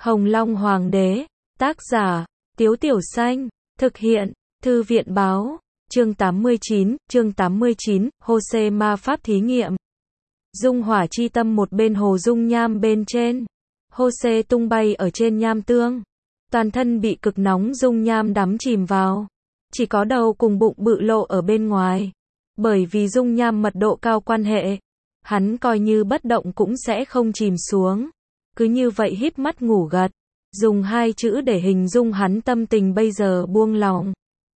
Hồng Long Hoàng đế, tác giả, Tiếu Tiểu Xanh, thực hiện, Thư viện báo, chương 89, Hô-xê ma pháp thí nghiệm. Dung hỏa chi tâm một bên hồ dung nham bên trên. Hô-xê tung bay ở trên nham tương. Toàn thân bị cực nóng dung nham đắm chìm vào. Chỉ có đầu cùng bụng bự lộ ở bên ngoài. Bởi vì dung nham mật độ cao quan hệ, hắn coi như bất động cũng sẽ không chìm xuống. Cứ như vậy híp mắt ngủ gật. Dùng hai chữ để hình dung hắn tâm tình bây giờ buông lỏng.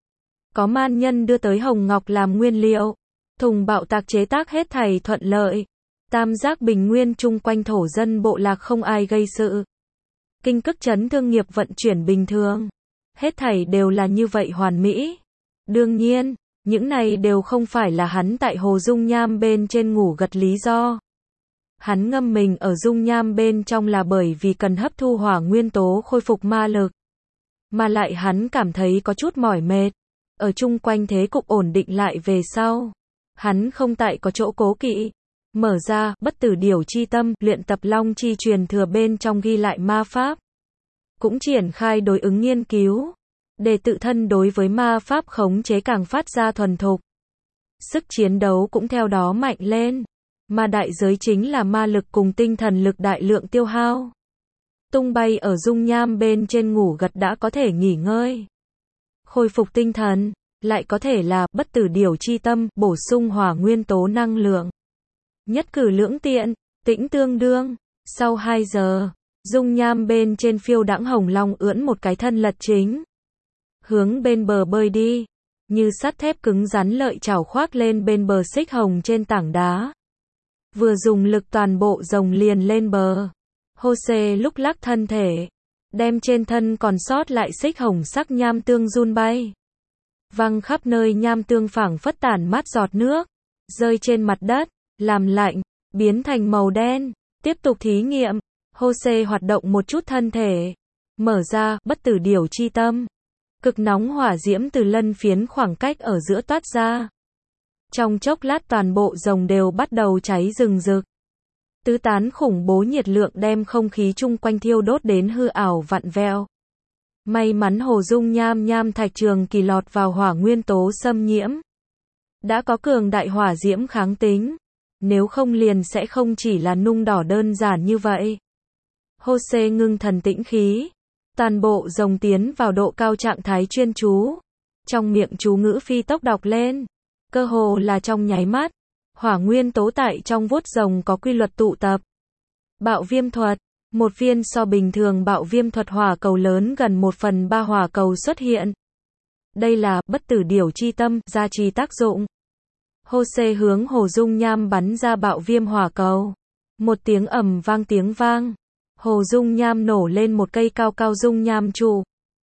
Có man nhân đưa tới hồng ngọc làm nguyên liệu. Thùng bạo tạc chế tác hết thảy thuận lợi. Tam giác bình nguyên chung quanh thổ dân bộ lạc không ai gây sự. Kinh cức trấn thương nghiệp vận chuyển bình thường. Hết thảy đều là như vậy hoàn mỹ. Đương nhiên, những này đều không phải là hắn tại hồ dung nham bên trên ngủ gật lý do. Hắn ngâm mình ở dung nham bên trong là bởi vì cần hấp thu hỏa nguyên tố khôi phục ma lực. Mà lại hắn cảm thấy có chút mỏi mệt. Ở chung quanh thế cục ổn định lại về sau. Hắn không tại có chỗ cố kỵ. Mở ra, bất tử điểu chi tâm, luyện tập long chi truyền thừa bên trong ghi lại ma pháp. Cũng triển khai đối ứng nghiên cứu. Để tự thân đối với ma pháp khống chế càng phát ra thuần thục. Sức chiến đấu cũng theo đó mạnh lên. Mà đại giới chính là ma lực cùng tinh thần lực đại lượng tiêu hao. Tung bay ở dung nham bên trên ngủ gật đã có thể nghỉ ngơi. Khôi phục tinh thần, lại có thể là bất tử điểu chi tâm, bổ sung hỏa nguyên tố năng lượng. Nhất cử lưỡng tiện, tĩnh tương đương. Sau 2 giờ, dung nham bên trên phiêu đãng hồng long ưỡn một cái thân lật chính. Hướng bên bờ bơi đi. Như sắt thép cứng rắn lợi chảo khoác lên bên bờ xích hồng trên tảng đá. Vừa dùng lực toàn bộ rồng liền lên bờ. Hô-xê lúc lắc thân thể. Đem trên thân còn sót lại xích hồng sắc nham tương run bay. Văng khắp nơi nham tương phảng phất tản mát giọt nước. Rơi trên mặt đất. Làm lạnh. Biến thành màu đen. Tiếp tục thí nghiệm. Hô-xê hoạt động một chút thân thể. Mở ra, bất tử điểu chi tâm. Cực nóng hỏa diễm từ lân phiến khoảng cách ở giữa toát ra. Trong chốc lát toàn bộ rồng đều bắt đầu cháy rừng rực. Tứ tán khủng bố nhiệt lượng đem không khí chung quanh thiêu đốt đến hư ảo vặn vẹo. May mắn hồ dung nham thạch trường kỳ lọt vào hỏa nguyên tố xâm nhiễm. Đã có cường đại hỏa diễm kháng tính. Nếu không liền sẽ không chỉ là nung đỏ đơn giản như vậy. Hô-xê ngưng thần tĩnh khí. Toàn bộ rồng tiến vào độ cao trạng thái chuyên chú. Trong miệng chú ngữ phi tốc đọc lên. Cơ hồ là trong nháy mắt. Hỏa nguyên tố tại trong vuốt rồng có quy luật tụ tập. Bạo viêm thuật. Một viên so bình thường bạo viêm thuật hỏa cầu lớn gần 1/3 hỏa cầu xuất hiện. Đây là bất tử điểu chi tâm, gia trì tác dụng. Hô-xê hướng hồ dung nham bắn ra bạo viêm hỏa cầu. Một tiếng ầm vang tiếng vang. Hồ dung nham nổ lên một cây cao cao dung nham trụ.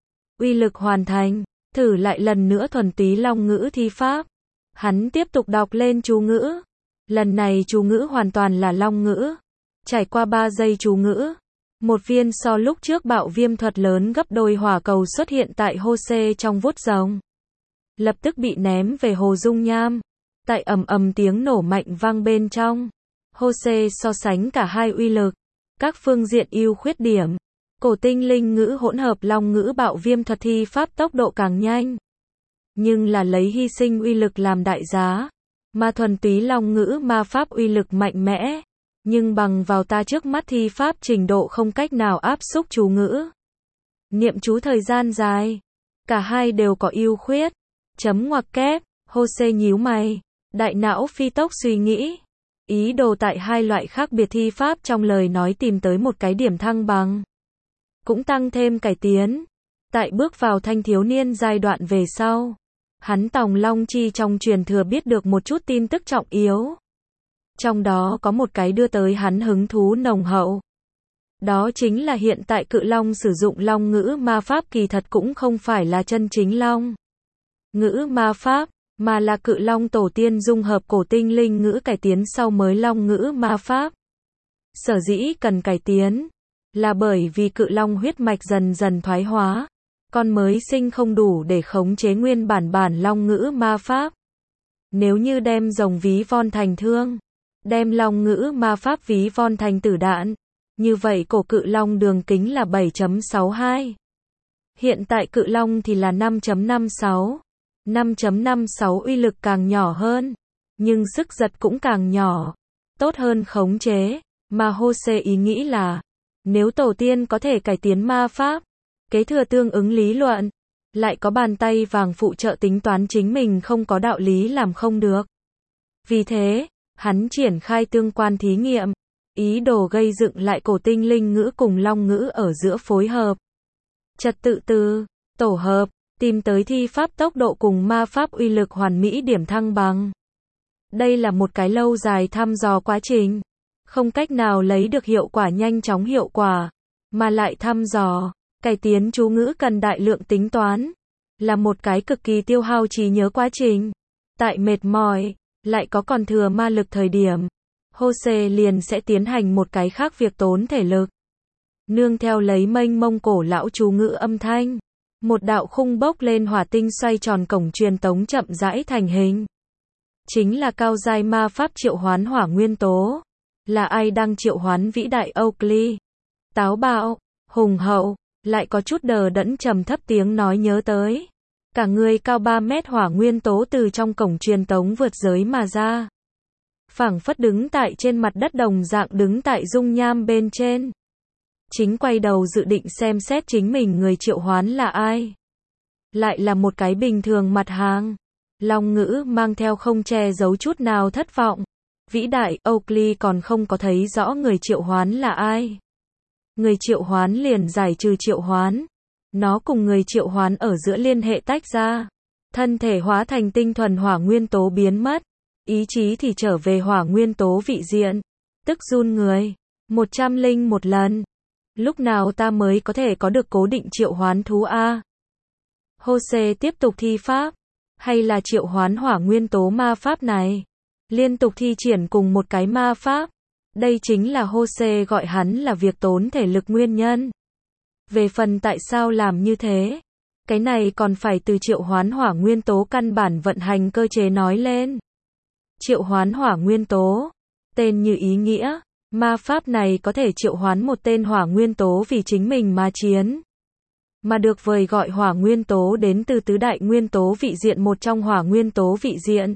Uy lực hoàn thành. Thử lại lần nữa thuần túy long ngữ thi pháp. Hắn tiếp tục đọc lên chú ngữ. Lần này chú ngữ hoàn toàn là long ngữ. Trải qua 3 giây chú ngữ. Một viên so lúc trước bạo viêm thuật lớn gấp đôi hỏa cầu xuất hiện tại Hô-xê trong vuốt rồng. Lập tức bị ném về hồ dung nham. Tại ầm tiếng nổ mạnh vang bên trong. Hô-xê so sánh cả hai uy lực. Các phương diện ưu khuyết điểm. Cổ tinh linh ngữ hỗn hợp long ngữ bạo viêm thuật thi pháp tốc độ càng nhanh. Nhưng là lấy hy sinh uy lực làm đại giá. Mà thuần túy long ngữ ma pháp uy lực mạnh mẽ. Nhưng bằng vào ta trước mắt thi pháp trình độ không cách nào áp xúc chú ngữ. Niệm chú thời gian dài. Cả hai đều có ưu khuyết. Chấm ngoặc kép. Hô-xê nhíu mày. Đại não phi tốc suy nghĩ. Ý đồ tại hai loại khác biệt thi pháp trong lời nói tìm tới một cái điểm thăng bằng. Cũng tăng thêm cải tiến. Tại bước vào thanh thiếu niên giai đoạn về sau. Hắn tòng long chi trong truyền thừa biết được một chút tin tức trọng yếu. Trong đó có một cái đưa tới hắn hứng thú nồng hậu. Đó chính là hiện tại cự long sử dụng long ngữ ma pháp kỳ thật cũng không phải là chân chính long ngữ ma pháp, mà là cự long tổ tiên dung hợp cổ tinh linh ngữ cải tiến sau mới long ngữ ma pháp. Sở dĩ cần cải tiến, là bởi vì cự long huyết mạch dần dần thoái hóa. Con mới sinh không đủ để khống chế nguyên bản long ngữ ma pháp. Nếu như đem rồng ví von thành thương, đem long ngữ ma pháp ví von thành tử đạn, Như vậy cổ cự long đường kính là 7.62. Hiện tại cự long thì là 5.56. 5.56 uy lực càng nhỏ hơn, nhưng sức giật cũng càng nhỏ, tốt hơn khống chế, mà Jose ý nghĩ là, nếu tổ tiên có thể cải tiến ma pháp, kế thừa tương ứng lý luận, lại có bàn tay vàng phụ trợ tính toán chính mình không có đạo lý làm không được. Vì thế, hắn triển khai tương quan thí nghiệm, ý đồ gây dựng lại cổ tinh linh ngữ cùng long ngữ ở giữa phối hợp. Trật tự từ, tổ hợp, tìm tới thi pháp tốc độ cùng ma pháp uy lực hoàn mỹ điểm thăng bằng. Đây là một cái lâu dài thăm dò quá trình, không cách nào lấy được hiệu quả nhanh chóng hiệu quả, mà lại thăm dò, cải tiến chú ngữ cần đại lượng tính toán, là một cái cực kỳ tiêu hao trí nhớ quá trình. Tại mệt mỏi, lại có còn thừa ma lực thời điểm, Jose liền sẽ tiến hành một cái khác việc tốn thể lực. Nương theo lấy mênh mông cổ lão chú ngữ âm thanh, một đạo khung bốc lên hỏa tinh xoay tròn cổng truyền tống chậm rãi thành hình. Chính là cao giai ma pháp triệu hoán hỏa nguyên tố. Là ai đang triệu hoán vĩ đại Oakley? Táo bạo, hùng hậu, lại có chút đờ đẫn trầm thấp tiếng nói nhớ tới. Cả người cao 3 mét hỏa nguyên tố từ trong cổng truyền tống vượt giới mà ra. Phảng phất đứng tại trên mặt đất đồng dạng đứng tại dung nham bên trên. Chính quay đầu dự định xem xét chính mình người triệu hoán là ai. Lại là một cái bình thường mặt hàng. Long ngữ mang theo không che giấu chút nào thất vọng. Vĩ đại Oakley còn không có thấy rõ người triệu hoán là ai. Người triệu hoán liền giải trừ triệu hoán. Nó cùng người triệu hoán ở giữa liên hệ tách ra. Thân thể hóa thành tinh thuần hỏa nguyên tố biến mất. Ý chí thì trở về hỏa nguyên tố vị diện. Tức run người. 101 lần. Lúc nào ta mới có thể có được cố định triệu hoán thú A? Jose tiếp tục thi pháp. Hay là triệu hoán hỏa nguyên tố ma pháp này? Liên tục thi triển cùng một cái ma pháp. Đây chính là Jose gọi hắn là việc tốn thể lực nguyên nhân. Về phần tại sao làm như thế, cái này còn phải từ triệu hoán hỏa nguyên tố căn bản vận hành cơ chế nói lên. Triệu hoán hỏa nguyên tố, tên như ý nghĩa, ma pháp này có thể triệu hoán một tên hỏa nguyên tố vì chính mình mà chiến. Mà được vời gọi hỏa nguyên tố đến từ tứ đại nguyên tố vị diện một trong hỏa nguyên tố vị diện.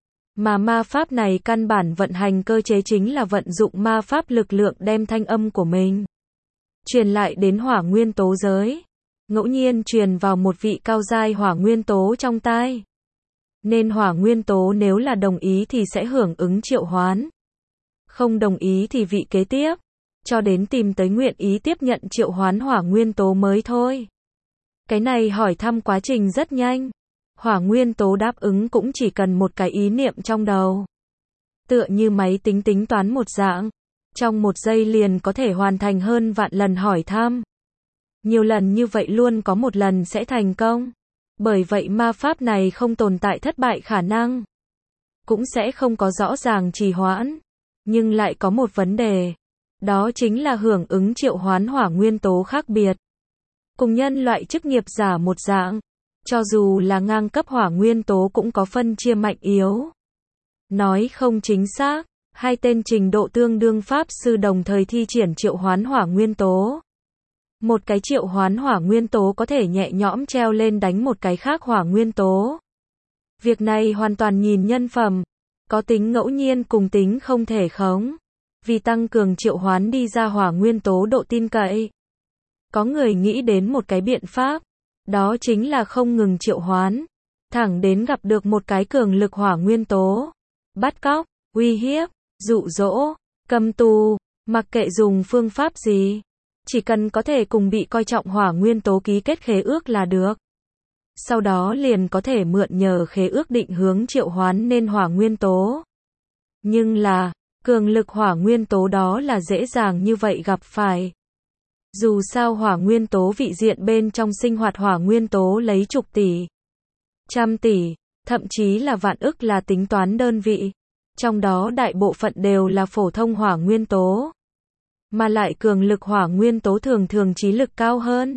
Mà ma pháp này căn bản vận hành cơ chế chính là vận dụng ma pháp lực lượng đem thanh âm của mình truyền lại đến hỏa nguyên tố giới, ngẫu nhiên truyền vào một vị cao giai hỏa nguyên tố trong tai. Nên hỏa nguyên tố nếu là đồng ý thì sẽ hưởng ứng triệu hoán. Không đồng ý thì vị kế tiếp, cho đến tìm tới nguyện ý tiếp nhận triệu hoán hỏa nguyên tố mới thôi. Cái này hỏi thăm quá trình rất nhanh. Hỏa nguyên tố đáp ứng cũng chỉ cần một cái ý niệm trong đầu. Tựa như máy tính tính toán một dạng. Trong một giây liền có thể hoàn thành hơn vạn lần hỏi thăm. Nhiều lần như vậy luôn có một lần sẽ thành công. Bởi vậy ma pháp này không tồn tại thất bại khả năng. Cũng sẽ không có rõ ràng trì hoãn. Nhưng lại có một vấn đề. Đó chính là hưởng ứng triệu hoán hỏa nguyên tố khác biệt. Cùng nhân loại chức nghiệp giả một dạng. Cho dù là ngang cấp hỏa nguyên tố cũng có phân chia mạnh yếu. Nói không chính xác, hai tên trình độ tương đương pháp sư đồng thời thi triển triệu hoán hỏa nguyên tố. Một cái triệu hoán hỏa nguyên tố có thể nhẹ nhõm treo lên đánh một cái khác hỏa nguyên tố. Việc này hoàn toàn nhìn nhân phẩm, có tính ngẫu nhiên cùng tính không thể khống. Vì tăng cường triệu hoán đi ra hỏa nguyên tố độ tin cậy. Có người nghĩ đến một cái biện pháp. Đó chính là không ngừng triệu hoán, thẳng đến gặp được một cái cường lực hỏa nguyên tố. Bắt cóc, uy hiếp, dụ dỗ, cầm tù, mặc kệ dùng phương pháp gì. Chỉ cần có thể cùng bị coi trọng hỏa nguyên tố ký kết khế ước là được. Sau đó liền có thể mượn nhờ khế ước định hướng triệu hoán nên hỏa nguyên tố. Nhưng là, cường lực hỏa nguyên tố đó là dễ dàng như vậy gặp phải. Dù sao hỏa nguyên tố vị diện bên trong sinh hoạt hỏa nguyên tố lấy chục tỷ, trăm tỷ, thậm chí là vạn ức là tính toán đơn vị. Trong đó đại bộ phận đều là phổ thông hỏa nguyên tố. Mà lại cường lực hỏa nguyên tố thường thường trí lực cao hơn.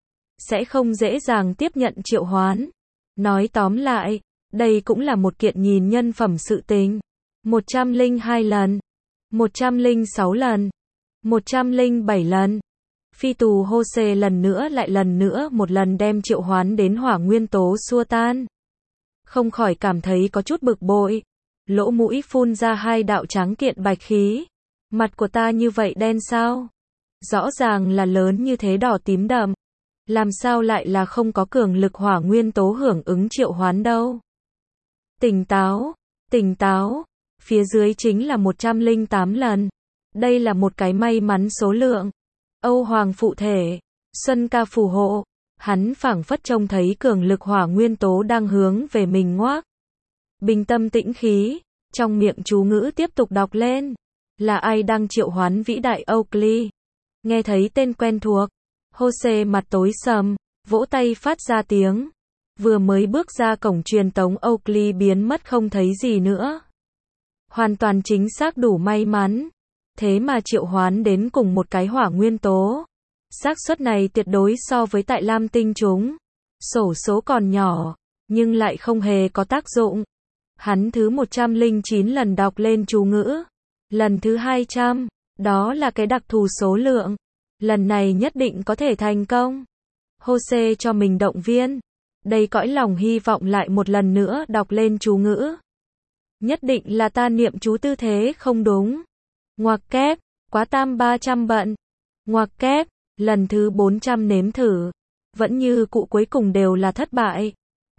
Sẽ không dễ dàng tiếp nhận triệu hoán. Nói tóm lại, đây cũng là một kiện nhìn nhân phẩm sự tình. 102 lần, 106 lần. 107 lần. Phi tù Hô-xê lần nữa một lần đem triệu hoán đến hỏa nguyên tố xua tan. Không khỏi cảm thấy có chút bực bội. Lỗ mũi phun ra hai đạo trắng kiện bạch khí. Mặt của ta như vậy đen sao? Rõ ràng là lớn như thế đỏ tím đậm. Làm sao lại là không có cường lực hỏa nguyên tố hưởng ứng triệu hoán đâu? Tỉnh táo, tỉnh táo. Phía dưới chính là 108 lần. Đây là một cái may mắn số lượng. Âu Hoàng phụ thể, Xuân ca phù hộ. Hắn phảng phất trông thấy cường lực hỏa nguyên tố đang hướng về mình ngoác. Bình tâm tĩnh khí, trong miệng chú ngữ tiếp tục đọc lên. Là ai đang triệu hoán vĩ đại Oakley? Nghe thấy tên quen thuộc, Hô-xê mặt tối sầm, vỗ tay phát ra tiếng. Vừa mới bước ra cổng truyền tống Oakley biến mất không thấy gì nữa. Hoàn toàn chính xác đủ may mắn. Thế mà triệu hoán đến cùng một cái hỏa nguyên tố. Xác suất này tuyệt đối so với tại Lam Tinh chúng. Xổ số còn nhỏ, nhưng lại không hề có tác dụng. Hắn thứ 109 lần đọc lên chú ngữ. Lần thứ 200, đó là cái đặc thù số lượng. Lần này nhất định có thể thành công. Hô-xê cho mình động viên. Đầy cõi lòng hy vọng lại một lần nữa đọc lên chú ngữ. Nhất định là ta niệm chú tư thế không đúng. Ngoặc kép, quá tam 300 bận. Ngoặc kép, lần thứ 400 nếm thử. Vẫn như cụ cuối cùng đều là thất bại.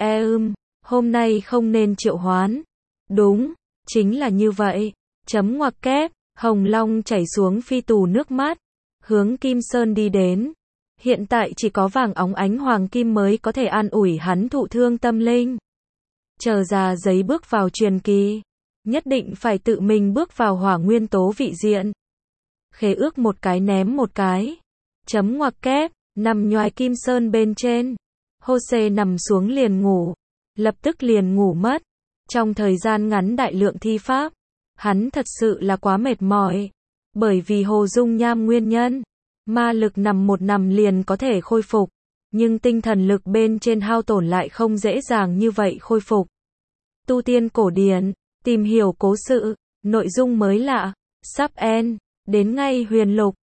Hôm nay không nên triệu hoán. Đúng, chính là như vậy. Chấm ngoặc kép, Hồng Long chảy xuống phi tù nước mắt. Hướng Kim Sơn đi đến. Hiện tại chỉ có vàng óng ánh hoàng kim mới có thể an ủi hắn thụ thương tâm linh. Chờ ra giấy bước vào truyền kỳ. Nhất định phải tự mình bước vào hỏa nguyên tố vị diện. Khế ước một cái ném một cái. Chấm ngoặc kép, nằm nhoài Kim Sơn bên trên. Hô-xê nằm xuống liền ngủ. Lập tức liền ngủ mất. Trong thời gian ngắn đại lượng thi pháp. Hắn thật sự là quá mệt mỏi. Bởi vì hồ dung nham nguyên nhân. Ma lực nằm liền có thể khôi phục. Nhưng tinh thần lực bên trên hao tổn lại không dễ dàng như vậy khôi phục. Tu tiên cổ điển. Tìm hiểu cố sự. Nội dung mới lạ. Sắp end. Đến ngay huyền lục.